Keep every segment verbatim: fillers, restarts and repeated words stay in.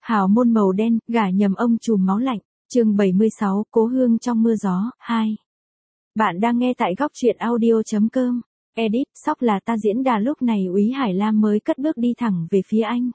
Hào môn màu đen, gả nhầm ông trùm máu lạnh, chương bảy mươi sáu, cố hương trong mưa gió, hai. Bạn đang nghe tại góc truyện audio.com. Edit, sóc là ta diễn đà lúc này Úy Hải Lam mới cất bước đi thẳng về phía anh.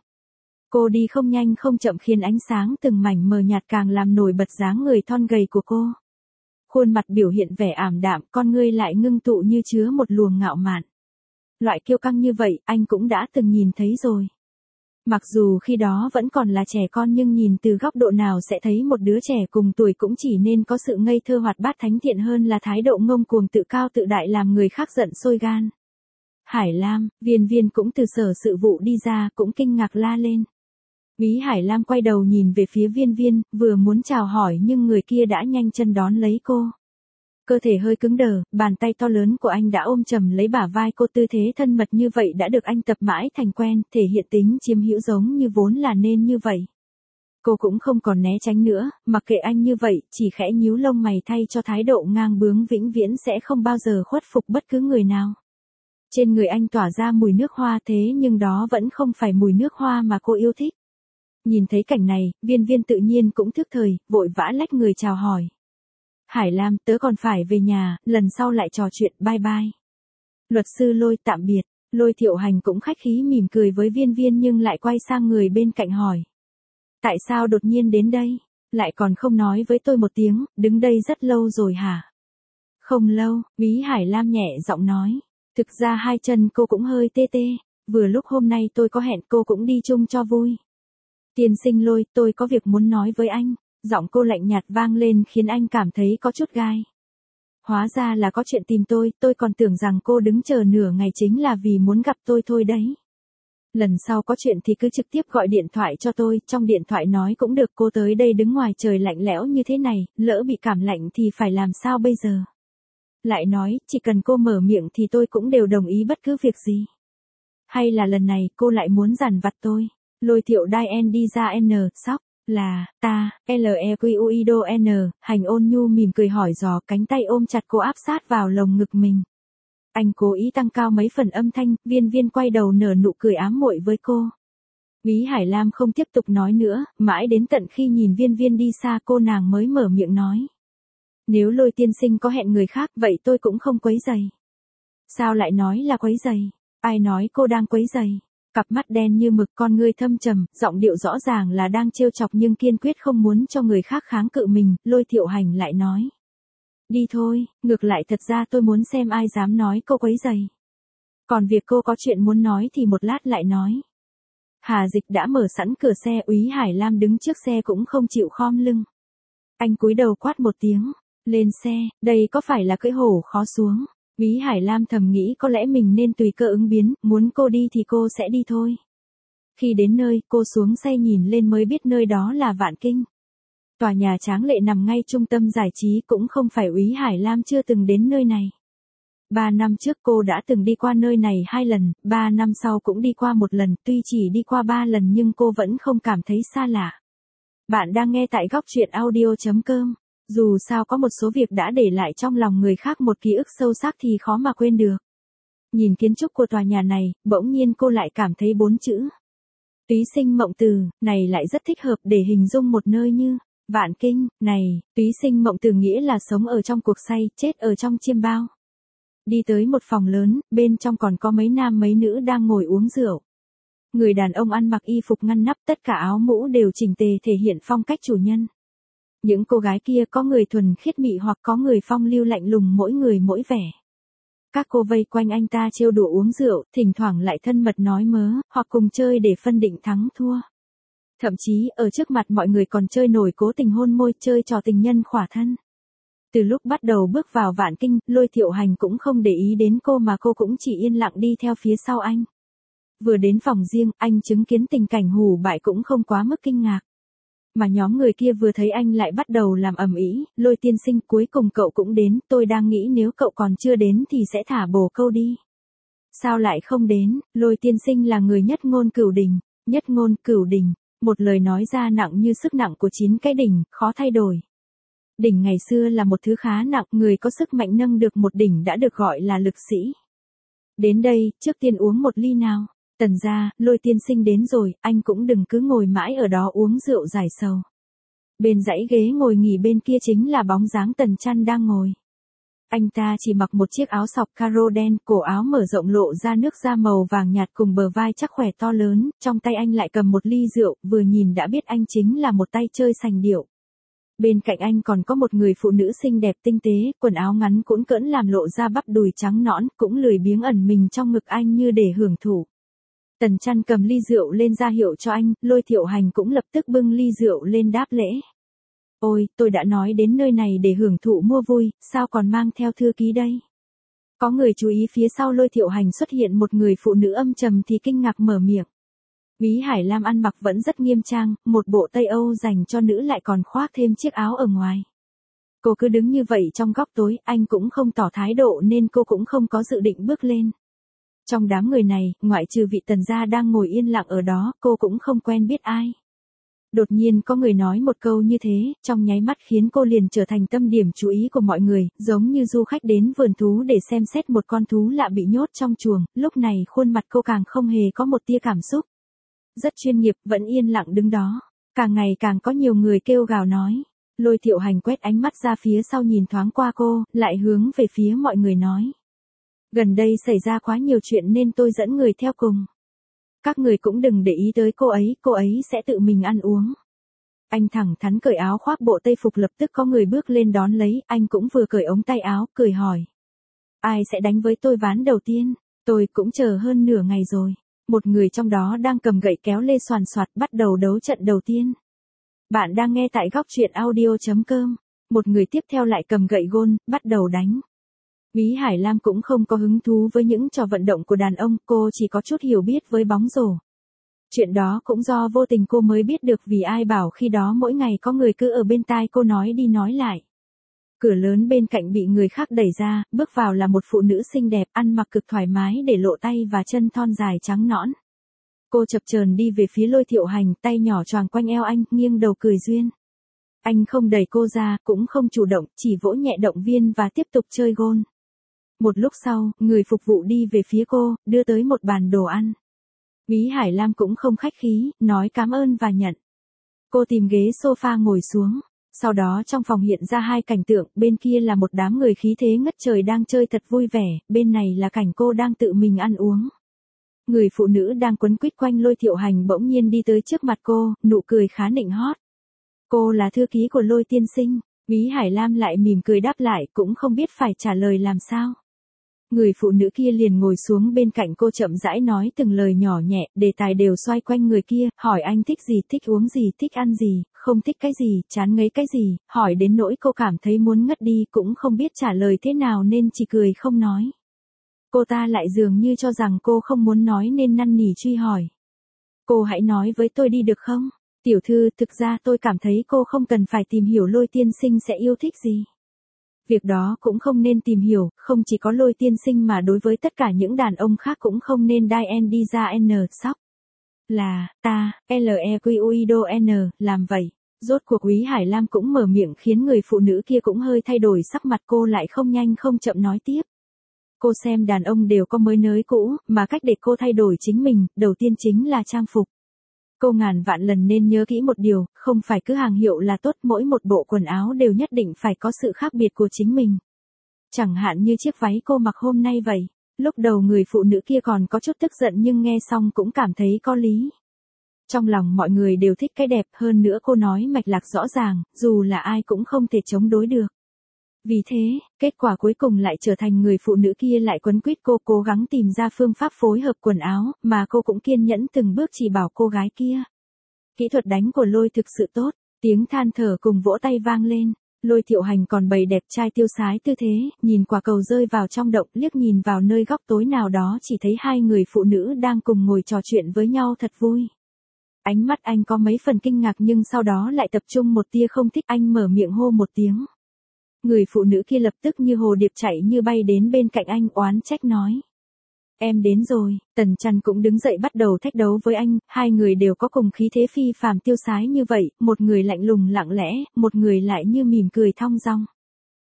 Cô đi không nhanh không chậm khiến ánh sáng từng mảnh mờ nhạt càng làm nổi bật dáng người thon gầy của cô. Khuôn mặt biểu hiện vẻ ảm đạm, con ngươi lại ngưng tụ như chứa một luồng ngạo mạn. Loại kiêu căng như vậy, anh cũng đã từng nhìn thấy rồi. Mặc dù khi đó vẫn còn là trẻ con nhưng nhìn từ góc độ nào sẽ thấy một đứa trẻ cùng tuổi cũng chỉ nên có sự ngây thơ hoạt bát thánh thiện hơn là thái độ ngông cuồng tự cao tự đại làm người khác giận sôi gan. Hải Lam, Viên Viên cũng từ sở sự vụ đi ra cũng kinh ngạc la lên. Úy Hải Lam quay đầu nhìn về phía Viên Viên, vừa muốn chào hỏi nhưng người kia đã nhanh chân đón lấy cô. Cơ thể hơi cứng đờ, bàn tay to lớn của anh đã ôm chầm lấy bả vai cô, tư thế thân mật như vậy đã được anh tập mãi thành quen, thể hiện tính chiếm hữu giống như vốn là nên như vậy. Cô cũng không còn né tránh nữa, mặc kệ anh như vậy, chỉ khẽ nhíu lông mày thay cho thái độ ngang bướng vĩnh viễn sẽ không bao giờ khuất phục bất cứ người nào. Trên người anh tỏa ra mùi nước hoa thế nhưng đó vẫn không phải mùi nước hoa mà cô yêu thích. Nhìn thấy cảnh này, Viên Viên tự nhiên cũng thức thời, vội vã lách người chào hỏi. Hải Lam, tớ còn phải về nhà, lần sau lại trò chuyện, bye bye. Luật sư Lôi, tạm biệt. Lôi Thiệu Hành cũng khách khí mỉm cười với Viên Viên nhưng lại quay sang người bên cạnh hỏi. Tại sao đột nhiên đến đây? Lại còn không nói với tôi một tiếng, đứng đây rất lâu rồi hả? Không lâu, Úy Hải Lam nhẹ giọng nói. Thực ra hai chân cô cũng hơi tê tê, vừa lúc hôm nay tôi có hẹn cô cũng đi chung cho vui. Tiên sinh Lôi, tôi có việc muốn nói với anh. Giọng cô lạnh nhạt vang lên khiến anh cảm thấy có chút gai. Hóa ra là có chuyện tìm tôi, tôi còn tưởng rằng cô đứng chờ nửa ngày chính là vì muốn gặp tôi thôi đấy. Lần sau có chuyện thì cứ trực tiếp gọi điện thoại cho tôi, trong điện thoại nói cũng được, cô tới đây đứng ngoài trời lạnh lẽo như thế này, lỡ bị cảm lạnh thì phải làm sao bây giờ? Lại nói, chỉ cần cô mở miệng thì tôi cũng đều đồng ý bất cứ việc gì. Hay là lần này cô lại muốn dằn vặt tôi? Lôi Thiệu Đai N đi ra N, sóc. Là, ta, L E Q U I D O N, Hành ôn nhu mỉm cười hỏi dò, cánh tay ôm chặt cô áp sát vào lồng ngực mình. Anh cố ý tăng cao mấy phần âm thanh, Viên Viên quay đầu nở nụ cười ám muội với cô. Úy Hải Lam không tiếp tục nói nữa, mãi đến tận khi nhìn Viên Viên đi xa cô nàng mới mở miệng nói. Nếu Lôi tiên sinh có hẹn người khác vậy tôi cũng không quấy rầy. Sao lại nói là quấy rầy? Ai nói cô đang quấy rầy? Cặp mắt đen như mực, con ngươi thâm trầm, giọng điệu rõ ràng là đang trêu chọc nhưng kiên quyết không muốn cho người khác kháng cự mình, Lôi Thiệu Hành lại nói. Đi thôi, ngược lại thật ra tôi muốn xem ai dám nói cô quấy rầy. Còn việc cô có chuyện muốn nói thì một lát lại nói. Hà Dịch đã mở sẵn cửa xe, Úy Hải Lam đứng trước xe cũng không chịu khom lưng. Anh cúi đầu quát một tiếng, lên xe, đây có phải là cưỡi hổ khó xuống. Úy Hải Lam thầm nghĩ có lẽ mình nên tùy cơ ứng biến, muốn cô đi thì cô sẽ đi thôi. Khi đến nơi, cô xuống xe nhìn lên mới biết nơi đó là Vạn Kinh. Tòa nhà tráng lệ nằm ngay trung tâm giải trí, cũng không phải Úy Hải Lam chưa từng đến nơi này. Ba năm trước cô đã từng đi qua nơi này hai lần, ba năm sau cũng đi qua một lần, tuy chỉ đi qua ba lần nhưng cô vẫn không cảm thấy xa lạ. Bạn đang nghe tại góc truyện audio.com. Dù sao có một số việc đã để lại trong lòng người khác một ký ức sâu sắc thì khó mà quên được. Nhìn kiến trúc của tòa nhà này, bỗng nhiên cô lại cảm thấy bốn chữ. Túy sinh mộng từ, này lại rất thích hợp để hình dung một nơi như Vạn Kinh, này, túy sinh mộng từ nghĩa là sống ở trong cuộc say, chết ở trong chiêm bao. Đi tới một phòng lớn, bên trong còn có mấy nam mấy nữ đang ngồi uống rượu. Người đàn ông ăn mặc y phục ngăn nắp, tất cả áo mũ đều chỉnh tề thể hiện phong cách chủ nhân. Những cô gái kia có người thuần khiết mị hoặc có người phong lưu lạnh lùng, mỗi người mỗi vẻ. Các cô vây quanh anh ta trêu đùa uống rượu, thỉnh thoảng lại thân mật nói mớ, hoặc cùng chơi để phân định thắng thua. Thậm chí, ở trước mặt mọi người còn chơi nổi cố tình hôn môi, chơi trò tình nhân khỏa thân. Từ lúc bắt đầu bước vào Vạn Kinh, Lôi Thiệu Hành cũng không để ý đến cô mà cô cũng chỉ yên lặng đi theo phía sau anh. Vừa đến phòng riêng, anh chứng kiến tình cảnh hủ bại cũng không quá mức kinh ngạc. Mà nhóm người kia vừa thấy anh lại bắt đầu làm ầm ĩ, Lôi tiên sinh cuối cùng cậu cũng đến, tôi đang nghĩ nếu cậu còn chưa đến thì sẽ thả bồ câu đi. Sao lại không đến? Lôi tiên sinh là người nhất ngôn cửu đỉnh, nhất ngôn cửu đỉnh, một lời nói ra nặng như sức nặng của chín cái đỉnh, khó thay đổi. Đỉnh ngày xưa là một thứ khá nặng, người có sức mạnh nâng được một đỉnh đã được gọi là lực sĩ. Đến đây, trước tiên uống một ly nào. Tần gia, Lôi tiên sinh đến rồi, anh cũng đừng cứ ngồi mãi ở đó uống rượu giải sầu. Bên dãy ghế ngồi nghỉ bên kia chính là bóng dáng Tần Chăn đang ngồi. Anh ta chỉ mặc một chiếc áo sọc caro đen, cổ áo mở rộng lộ ra nước da màu vàng nhạt cùng bờ vai chắc khỏe to lớn, trong tay anh lại cầm một ly rượu, vừa nhìn đã biết anh chính là một tay chơi sành điệu. Bên cạnh anh còn có một người phụ nữ xinh đẹp tinh tế, quần áo ngắn cũn cỡn làm lộ ra bắp đùi trắng nõn, cũng lười biếng ẩn mình trong ngực anh như để hưởng thụ. Tần Chăn cầm ly rượu lên ra hiệu cho anh, Lôi Thiệu Hành cũng lập tức bưng ly rượu lên đáp lễ. Ôi, tôi đã nói đến nơi này để hưởng thụ mua vui, sao còn mang theo thư ký đây? Có người chú ý phía sau Lôi Thiệu Hành xuất hiện một người phụ nữ âm trầm thì kinh ngạc mở miệng. Úy Hải Lam ăn mặc vẫn rất nghiêm trang, một bộ Tây Âu dành cho nữ lại còn khoác thêm chiếc áo ở ngoài. Cô cứ đứng như vậy trong góc tối, anh cũng không tỏ thái độ nên cô cũng không có dự định bước lên. Trong đám người này, ngoại trừ vị Tần gia đang ngồi yên lặng ở đó, cô cũng không quen biết ai. Đột nhiên có người nói một câu như thế, trong nháy mắt khiến cô liền trở thành tâm điểm chú ý của mọi người, giống như du khách đến vườn thú để xem xét một con thú lạ bị nhốt trong chuồng, lúc này khuôn mặt cô càng không hề có một tia cảm xúc. Rất chuyên nghiệp, vẫn yên lặng đứng đó. Càng ngày càng có nhiều người kêu gào nói. Lôi Thiệu Hành quét ánh mắt ra phía sau nhìn thoáng qua cô, lại hướng về phía mọi người nói. Gần đây xảy ra quá nhiều chuyện nên tôi dẫn người theo cùng. Các người cũng đừng để ý tới cô ấy, cô ấy sẽ tự mình ăn uống. Anh thẳng thắn cởi áo khoác bộ tây phục, lập tức có người bước lên đón lấy, anh cũng vừa cởi ống tay áo, cười hỏi. Ai sẽ đánh với tôi ván đầu tiên? Tôi cũng chờ hơn nửa ngày rồi. Một người trong đó đang cầm gậy kéo lê xoàn xoạt bắt đầu đấu trận đầu tiên. Bạn đang nghe tại góc truyện audio chấm com. Một người tiếp theo lại cầm gậy gôn, bắt đầu đánh. Úy Hải Lam cũng không có hứng thú với những trò vận động của đàn ông, cô chỉ có chút hiểu biết với bóng rổ. Chuyện đó cũng do vô tình cô mới biết được vì ai bảo khi đó mỗi ngày có người cứ ở bên tai cô nói đi nói lại. Cửa lớn bên cạnh bị người khác đẩy ra, bước vào là một phụ nữ xinh đẹp, ăn mặc cực thoải mái để lộ tay và chân thon dài trắng nõn. Cô chập chờn đi về phía Lôi Thiệu Hành, tay nhỏ choàng quanh eo anh, nghiêng đầu cười duyên. Anh không đẩy cô ra, cũng không chủ động, chỉ vỗ nhẹ động viên và tiếp tục chơi gôn. Một lúc sau, người phục vụ đi về phía cô, đưa tới một bàn đồ ăn. Úy Hải Lam cũng không khách khí, nói cảm ơn và nhận. Cô tìm ghế sofa ngồi xuống. Sau đó trong phòng hiện ra hai cảnh tượng, bên kia là một đám người khí thế ngất trời đang chơi thật vui vẻ, bên này là cảnh cô đang tự mình ăn uống. Người phụ nữ đang quấn quýt quanh Lôi Thiệu Hành bỗng nhiên đi tới trước mặt cô, nụ cười khá nịnh hót. Cô là thư ký của Lôi tiên sinh. Úy Hải Lam lại mỉm cười đáp lại, cũng không biết phải trả lời làm sao. Người phụ nữ kia liền ngồi xuống bên cạnh cô chậm rãi nói từng lời nhỏ nhẹ, đề tài đều xoay quanh người kia, hỏi anh thích gì, thích uống gì, thích ăn gì, không thích cái gì, chán ngấy cái gì, hỏi đến nỗi cô cảm thấy muốn ngất đi, cũng không biết trả lời thế nào nên chỉ cười không nói. Cô ta lại dường như cho rằng cô không muốn nói nên năn nỉ truy hỏi. Cô hãy nói với tôi đi được không? Tiểu thư, thực ra tôi cảm thấy cô không cần phải tìm hiểu Lôi tiên sinh sẽ yêu thích gì. Việc đó cũng không nên tìm hiểu, không chỉ có Lôi tiên sinh mà đối với tất cả những đàn ông khác cũng không nên đai en đi ra n sóc. Là, ta, L E Q U I D O N, làm vậy. Rốt cuộc Úy Hải Lam cũng mở miệng khiến người phụ nữ kia cũng hơi thay đổi sắc mặt, cô lại không nhanh không chậm nói tiếp. Cô xem đàn ông đều có mới nới cũ, mà cách để cô thay đổi chính mình, đầu tiên chính là trang phục. Cô ngàn vạn lần nên nhớ kỹ một điều, không phải cứ hàng hiệu là tốt, mỗi một bộ quần áo đều nhất định phải có sự khác biệt của chính mình. Chẳng hạn như chiếc váy cô mặc hôm nay vậy. Lúc đầu người phụ nữ kia còn có chút tức giận nhưng nghe xong cũng cảm thấy có lý. Trong lòng mọi người đều thích cái đẹp, hơn nữa cô nói mạch lạc rõ ràng, dù là ai cũng không thể chống đối được. Vì thế, kết quả cuối cùng lại trở thành người phụ nữ kia lại quấn quýt cô, cố gắng tìm ra phương pháp phối hợp quần áo, mà cô cũng kiên nhẫn từng bước chỉ bảo cô gái kia. Kỹ thuật đánh của Lôi thực sự tốt, tiếng than thở cùng vỗ tay vang lên. Lôi Thiệu Hành còn bày đẹp trai tiêu sái tư thế, nhìn quả cầu rơi vào trong động, liếc nhìn vào nơi góc tối nào đó chỉ thấy hai người phụ nữ đang cùng ngồi trò chuyện với nhau thật vui. Ánh mắt anh có mấy phần kinh ngạc nhưng sau đó lại tập trung một tia không thích, anh mở miệng hô một tiếng. Người phụ nữ kia lập tức như hồ điệp chạy như bay đến bên cạnh anh, oán trách nói. Em đến rồi. Tần Chăn cũng đứng dậy bắt đầu thách đấu với anh, hai người đều có cùng khí thế phi phàm tiêu sái như vậy, một người lạnh lùng lặng lẽ, một người lại như mỉm cười thong dong.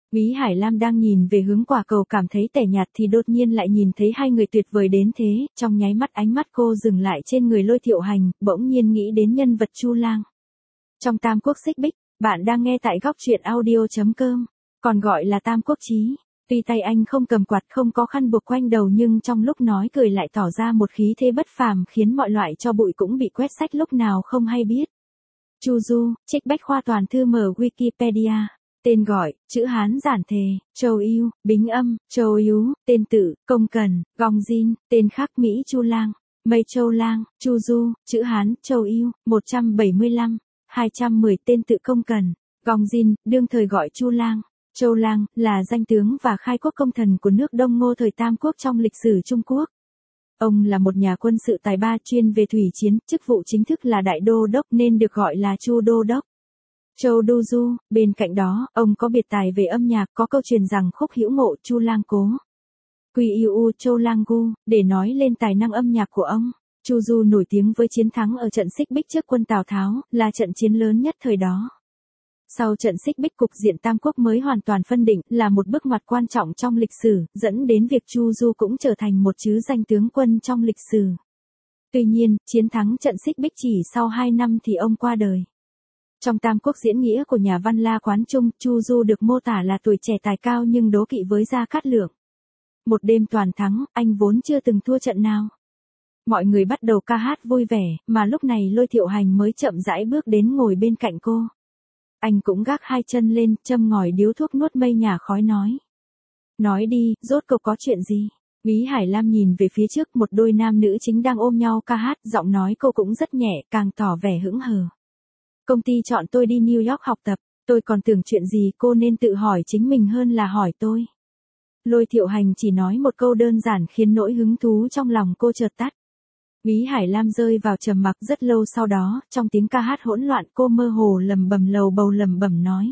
Úy Hải Lam đang nhìn về hướng quả cầu cảm thấy tẻ nhạt thì đột nhiên lại nhìn thấy hai người tuyệt vời đến thế, trong nháy mắt ánh mắt cô dừng lại trên người Lôi Thiệu Hành, bỗng nhiên nghĩ đến nhân vật Chu Lang. Trong Tam Quốc Xích Bích, bạn đang nghe tại góc truyện audio.com, còn gọi là Tam Quốc Chí. Tuy tay anh không cầm quạt không có khăn buộc quanh đầu nhưng trong lúc nói cười lại tỏ ra một khí thế bất phàm khiến mọi loại cho bụi cũng bị quét sạch lúc nào không hay biết. Chu Du, trích bách khoa toàn thư mở Wikipedia. Tên gọi, chữ Hán giản thề, Châu Ưu, Bính Âm, Châu Ưu, tên tự, Công Cần, Gong Jin, tên khác Mỹ Chu Lang, Mây Châu Lang, Chu Du, chữ Hán, Châu Ưu, một trăm bảy mươi lăm, hai trăm mười tên tự Công Cần, Gong Jin, đương thời gọi Chu Lang. Châu Lang, là danh tướng và khai quốc công thần của nước Đông Ngô thời Tam Quốc trong lịch sử Trung Quốc. Ông là một nhà quân sự tài ba chuyên về thủy chiến, chức vụ chính thức là đại đô đốc nên được gọi là Chu Đô Đốc. Châu Đô Du, bên cạnh đó, ông có biệt tài về âm nhạc, có câu truyền rằng khúc hữu ngộ Chu Lang cố. Quy Iu Châu Lang Gu, để nói lên tài năng âm nhạc của ông. Chu Du nổi tiếng với chiến thắng ở trận Xích Bích trước quân Tào Tháo, là trận chiến lớn nhất thời đó. Sau trận Xích Bích cục diện Tam Quốc mới hoàn toàn phân định, là một bước ngoặt quan trọng trong lịch sử, dẫn đến việc Chu Du cũng trở thành một trứ danh tướng quân trong lịch sử. Tuy nhiên, chiến thắng trận Xích Bích chỉ sau hai năm thì ông qua đời. Trong Tam Quốc diễn nghĩa của nhà văn La Quán Trung, Chu Du được mô tả là tuổi trẻ tài cao nhưng đố kỵ với Gia Cát Lượng. Một đêm toàn thắng, anh vốn chưa từng thua trận nào. Mọi người bắt đầu ca hát vui vẻ, mà lúc này Lôi Thiệu Hành mới chậm rãi bước đến ngồi bên cạnh cô. Anh cũng gác hai chân lên, châm ngòi điếu thuốc nuốt mây nhả khói nói. Nói đi, rốt cuộc có chuyện gì? Úy Hải Lam nhìn về phía trước, một đôi nam nữ chính đang ôm nhau ca hát, giọng nói cô cũng rất nhẹ, càng tỏ vẻ hững hờ. Công ty chọn tôi đi New York học tập, tôi còn tưởng chuyện gì cô nên tự hỏi chính mình hơn là hỏi tôi. Lôi Thiệu Hành chỉ nói một câu đơn giản khiến nỗi hứng thú trong lòng cô chợt tắt. Úy Hải Lam rơi vào trầm mặc rất lâu sau đó, trong tiếng ca hát hỗn loạn cô mơ hồ lầm bầm lầu bầu lầm bầm nói.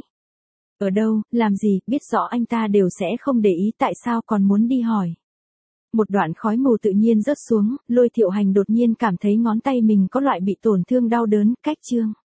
Ở đâu, làm gì, biết rõ anh ta đều sẽ không để ý tại sao còn muốn đi hỏi. Một đoạn khói mù tự nhiên rớt xuống, Lôi Thiệu Hành đột nhiên cảm thấy ngón tay mình có loại bị tổn thương đau đớn, cách chương.